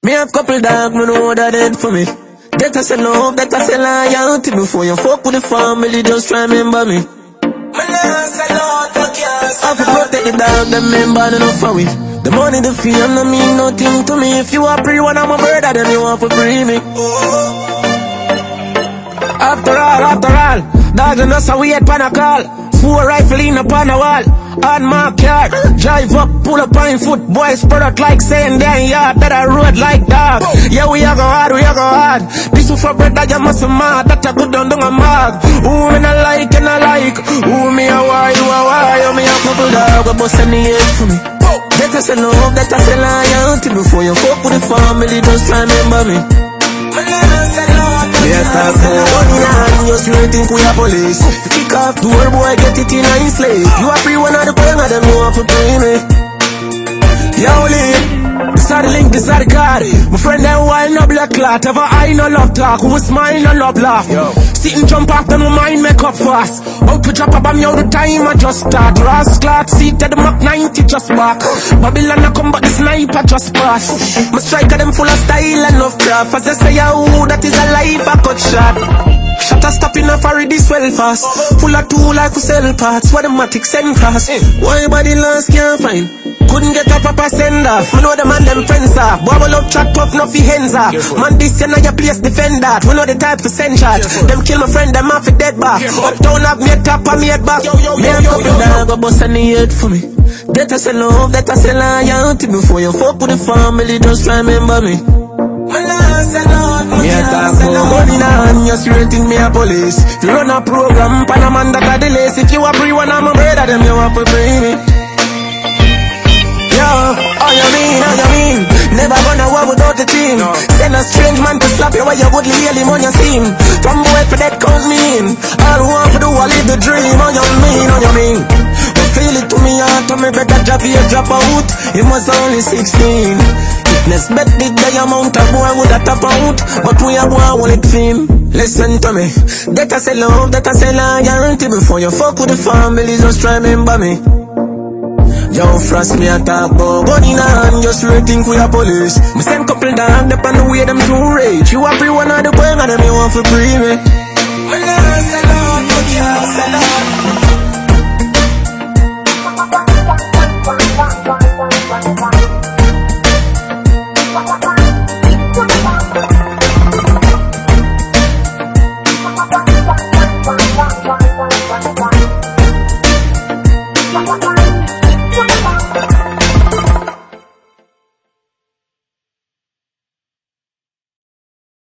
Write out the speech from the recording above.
Me have couple dog, me know that dead for me. That I say love, that I say loyalty. Before you fuck with the family, just remember me. I have to protect the dog, them member enough for we. The money, the fame, no mean nothing to me. If you are free, one of my brother, then you want to free me. After all, dogs and us are weird pan a call. 4 rifle in upon a wall. On my car, drive up, pull up on foot. Boys spread out like saying damn yard. That I road like dog. Yeah, we are go hard. This is for bread that you must be mad. That I go down a mag. Who me not like and I like. Who me a why, you a why. You me a couple dog, but bust any head for me. That I say love, that I say loyalty. Before you fuck with the family, just remember me. Yes, I say money and you still think we are police. Kick off the world boy, get it in a slave. You are free, one of the boys, and them you want to pay me. Yo, Lee, this are the link, this are the card. My friend them wild no black clot. Ever I no love talk, who smile no love laugh. Sit and jump after my mind make up fast. Out to drop a bomb, yo, the time I just start. Ross clot, seat at the Mach 90 just back. Babylon I come but the sniper just pass. My striker them full of style and of craft. As they say, yo, that is a life I cut shot. Shutter stopping off already this well fast. Full of tool like we sell parts. What the matic send fast. Why body last can't find? Couldn't get a proper send off. Me know the man them friends are. Bubble up chat tough no fi hands off. Man this you know your place defend that. We know the type to send shot. Them kill my friend them off a dead back. Uptown have me a top and me head back. Me a couple dog go bust any head for me. That I say love, that I say loyalty. Before you fuck with the family, just remember me. Me a talk for money now and you straight in me a police. You run a program, pan a man that a delay. If you a free one of my brother, them you want to free me. Yo, how you mean? Never gonna war without the team. Send a strange man to slap you while you would hear him on your team. From boy for that count me in. All who want to do, I live the dream. How you mean? We feel it to me heart, to me better drop here, drop out. He was only 16. Let's bet the day amount of boy would have top out. But we have one wallet fame. Listen to me. That I say love, that I say loyalty. Before you fuck with the family, just remember me. Yo, frost me a talk about gun in a hand, just really think we are police. Me send couple down, dep on the way them to rage. You are free one of the boy, and them you want to free me.